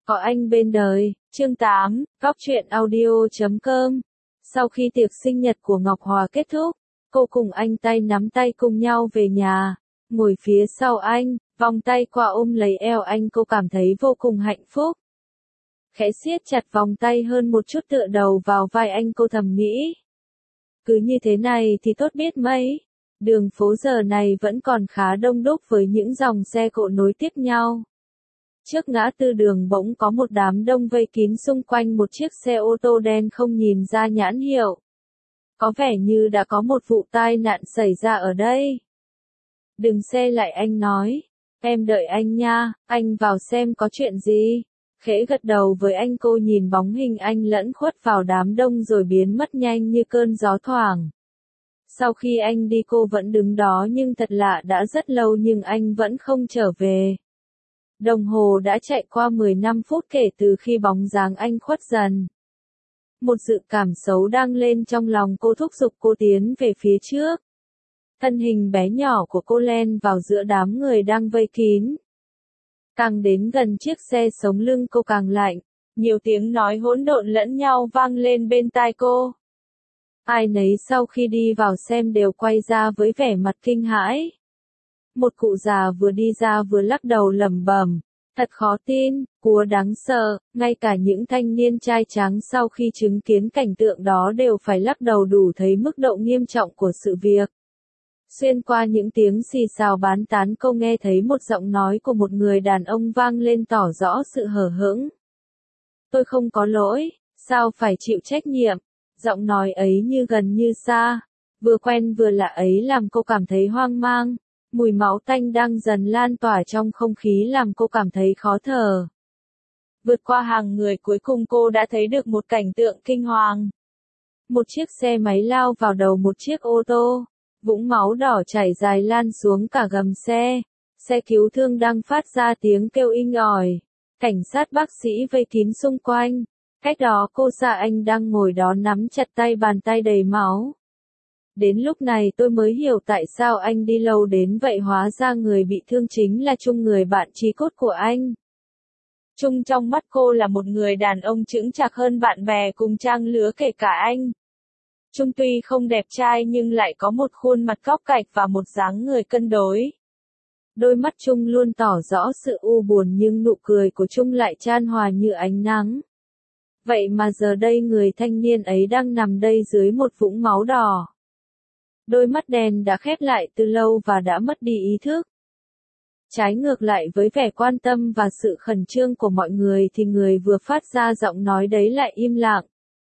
Có anh bên đời, chương 8, Góc truyện audio.com. Sau khi tiệc sinh nhật của Ngọc Hòa kết thúc, cô cùng anh tay nắm tay cùng nhau về nhà, ngồi phía sau anh, vòng tay qua ôm lấy eo anh, cô cảm thấy vô cùng hạnh phúc. Khẽ siết chặt vòng tay hơn một chút, tựa đầu vào vai anh, cô thầm nghĩ. Cứ như thế này thì tốt biết mấy. Đường phố giờ này vẫn còn khá đông đúc với những dòng xe cộ nối tiếp nhau. Trước ngã tư đường bỗng có một đám đông vây kín xung quanh một chiếc xe ô tô đen không nhìn ra nhãn hiệu. Có vẻ như đã có một vụ tai nạn xảy ra ở đây. Đừng xe lại, anh nói. Em đợi anh nha, anh vào xem có chuyện gì. Khẽ gật đầu với anh, cô nhìn bóng hình anh lẫn khuất vào đám đông rồi biến mất nhanh như cơn gió thoảng. Sau khi anh đi cô vẫn đứng đó, nhưng thật lạ, đã rất lâu nhưng anh vẫn không trở về. Đồng hồ đã chạy qua 15 phút kể từ khi bóng dáng anh khuất dần. Một dự cảm xấu đang lên trong lòng cô, thúc giục cô tiến về phía trước. Thân hình bé nhỏ của cô len vào giữa đám người đang vây kín. Càng đến gần chiếc xe, sống lưng cô càng lạnh. Nhiều tiếng nói hỗn độn lẫn nhau vang lên bên tai cô. Ai nấy sau khi đi vào xem đều quay ra với vẻ mặt kinh hãi. Một cụ già vừa đi ra vừa lắc đầu lẩm bẩm, thật khó tin, cúa đáng sợ. Ngay cả những thanh niên trai tráng sau khi chứng kiến cảnh tượng đó đều phải lắc đầu, đủ thấy mức độ nghiêm trọng của sự việc. Xuyên qua những tiếng xì xào bán tán, cô nghe thấy một giọng nói của một người đàn ông vang lên tỏ rõ sự hờ hững. Tôi không có lỗi, sao phải chịu trách nhiệm? Giọng nói ấy như gần như xa, vừa quen vừa lạ ấy làm cô cảm thấy hoang mang. Mùi máu tanh đang dần lan tỏa trong không khí làm cô cảm thấy khó thở. Vượt qua hàng người, cuối cùng cô đã thấy được một cảnh tượng kinh hoàng. Một chiếc xe máy lao vào đầu một chiếc ô tô. Vũng máu đỏ chảy dài lan xuống cả gầm xe. Xe cứu thương đang phát ra tiếng kêu inh ỏi. Cảnh sát bác sĩ vây kín xung quanh. Cách đó cô xa anh đang ngồi đó nắm chặt tay, bàn tay đầy máu. Đến lúc này tôi mới hiểu tại sao anh đi lâu đến vậy, hóa ra người bị thương chính là Trung, người bạn chí cốt của anh. Trung trong mắt cô là một người đàn ông chững chạc hơn bạn bè cùng trang lứa kể cả anh. Trung tuy không đẹp trai nhưng lại có một khuôn mặt góc cạnh và một dáng người cân đối. Đôi mắt Trung luôn tỏ rõ sự u buồn nhưng nụ cười của Trung lại chan hòa như ánh nắng. Vậy mà giờ đây người thanh niên ấy đang nằm đây dưới một vũng máu đỏ. Đôi mắt đen đã khép lại từ lâu và đã mất đi ý thức. Trái ngược lại với vẻ quan tâm và sự khẩn trương của mọi người thì người vừa phát ra giọng nói đấy lại im lặng.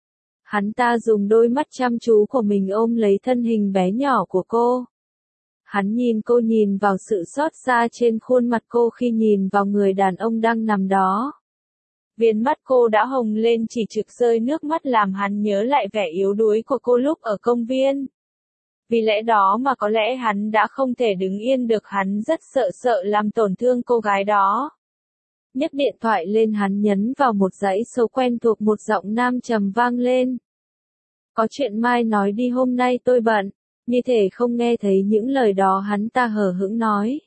Hắn ta dùng đôi mắt chăm chú của mình ôm lấy thân hình bé nhỏ của cô. Hắn nhìn cô, nhìn vào sự xót xa trên khuôn mặt cô khi nhìn vào người đàn ông đang nằm đó. Viền mắt cô đã hồng lên, chỉ trực rơi nước mắt làm hắn nhớ lại vẻ yếu đuối của cô lúc ở công viên. Vì lẽ đó mà có lẽ hắn đã không thể đứng yên được, hắn rất sợ làm tổn thương cô gái đó. Nhấc điện thoại lên, hắn nhấn vào một dãy số quen thuộc, một giọng nam trầm vang lên. Có chuyện mai nói đi, hôm nay tôi bận. Như thể không nghe thấy những lời đó, hắn ta hờ hững nói.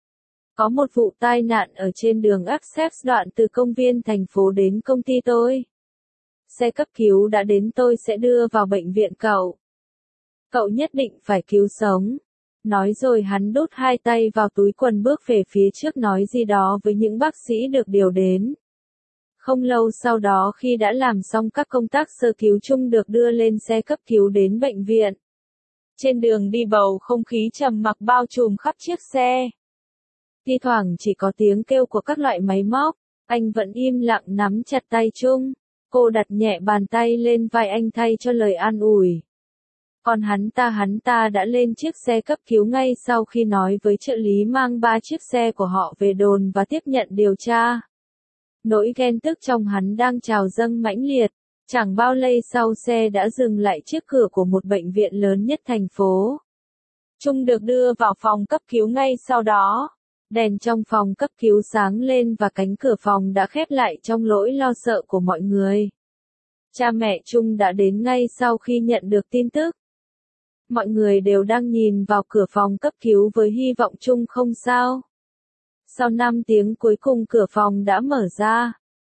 Có một vụ tai nạn ở trên đường Essex đoạn từ công viên thành phố đến công ty tôi. Xe cấp cứu đã đến, tôi sẽ đưa vào bệnh viện cậu. Cậu nhất định phải cứu sống. Nói rồi hắn đút hai tay vào túi quần, bước về phía trước nói gì đó với những bác sĩ được điều đến. Không lâu sau đó, khi đã làm xong các công tác sơ cứu, Trung được đưa lên xe cấp cứu đến bệnh viện. Trên đường đi, bầu không khí trầm mặc bao trùm khắp chiếc xe. Thi thoảng chỉ có tiếng kêu của các loại máy móc. Anh vẫn im lặng nắm chặt tay Trung. Cô đặt nhẹ bàn tay lên vai anh thay cho lời an ủi. Còn hắn ta đã lên chiếc xe cấp cứu ngay sau khi nói với trợ lý mang 3 chiếc xe của họ về đồn và tiếp nhận điều tra. Nỗi ghen tức trong hắn đang trào dâng mãnh liệt. Chẳng bao lâu sau, xe đã dừng lại trước cửa của một bệnh viện lớn nhất thành phố. Trung được đưa vào phòng cấp cứu ngay sau đó. Đèn trong phòng cấp cứu sáng lên và cánh cửa phòng đã khép lại trong nỗi lo sợ của mọi người. Cha mẹ Trung đã đến ngay sau khi nhận được tin tức. Mọi người đều đang nhìn vào cửa phòng cấp cứu với hy vọng Trung không sao. Sau 5 tiếng cuối cùng cửa phòng đã mở ra.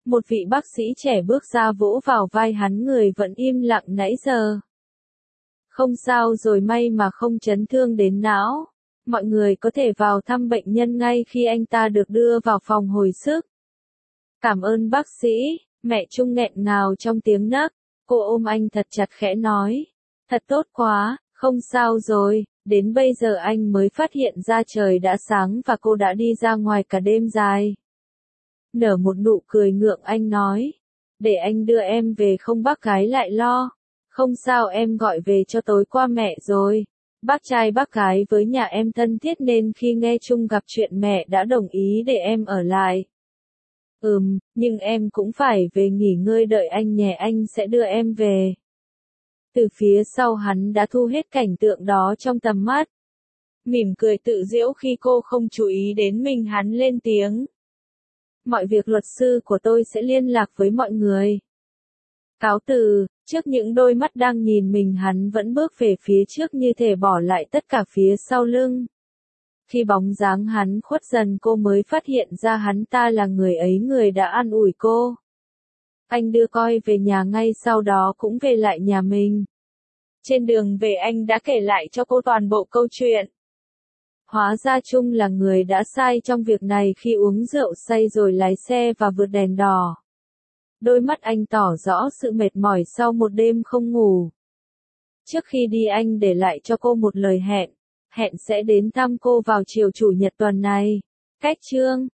Một vị bác sĩ trẻ bước ra vỗ vào vai hắn, người vẫn im lặng nãy giờ. Không sao rồi, may mà không chấn thương đến não. Mọi người có thể vào thăm bệnh nhân ngay khi anh ta được đưa vào phòng hồi sức. Cảm ơn bác sĩ, mẹ Trung nghẹn ngào trong tiếng nấc. Cô ôm anh thật chặt khẽ nói. Thật tốt quá, không sao rồi, đến bây giờ anh mới phát hiện ra trời đã sáng và cô đã đi ra ngoài cả đêm dài. Nở một nụ cười ngượng anh nói. Để anh đưa em về không, bác gái lại lo. Không sao, em gọi về cho tối qua mẹ rồi. Bác trai bác gái với nhà em thân thiết nên khi nghe Trung gặp chuyện mẹ đã đồng ý để em ở lại. Nhưng em cũng phải về nghỉ ngơi, đợi anh nhé, anh sẽ đưa em về. Từ phía sau hắn đã thu hết cảnh tượng đó trong tầm mắt. Mỉm cười tự giễu khi cô không chú ý đến mình, hắn lên tiếng. Mọi việc luật sư của tôi sẽ liên lạc với mọi người. Cáo từ, trước những đôi mắt đang nhìn mình, hắn vẫn bước về phía trước như thể bỏ lại tất cả phía sau lưng. Khi bóng dáng hắn khuất dần, cô mới phát hiện ra hắn ta là người ấy, người đã an ủi cô. Anh đưa Coi về nhà ngay sau đó cũng về lại nhà mình. Trên đường về anh đã kể lại cho cô toàn bộ câu chuyện. Hóa ra Trung là người đã sai trong việc này khi uống rượu say rồi lái xe và vượt đèn đỏ. Đôi mắt anh tỏ rõ sự mệt mỏi sau một đêm không ngủ. Trước khi đi anh để lại cho cô một lời hẹn sẽ đến thăm cô vào chiều Chủ nhật tuần này. Cách chương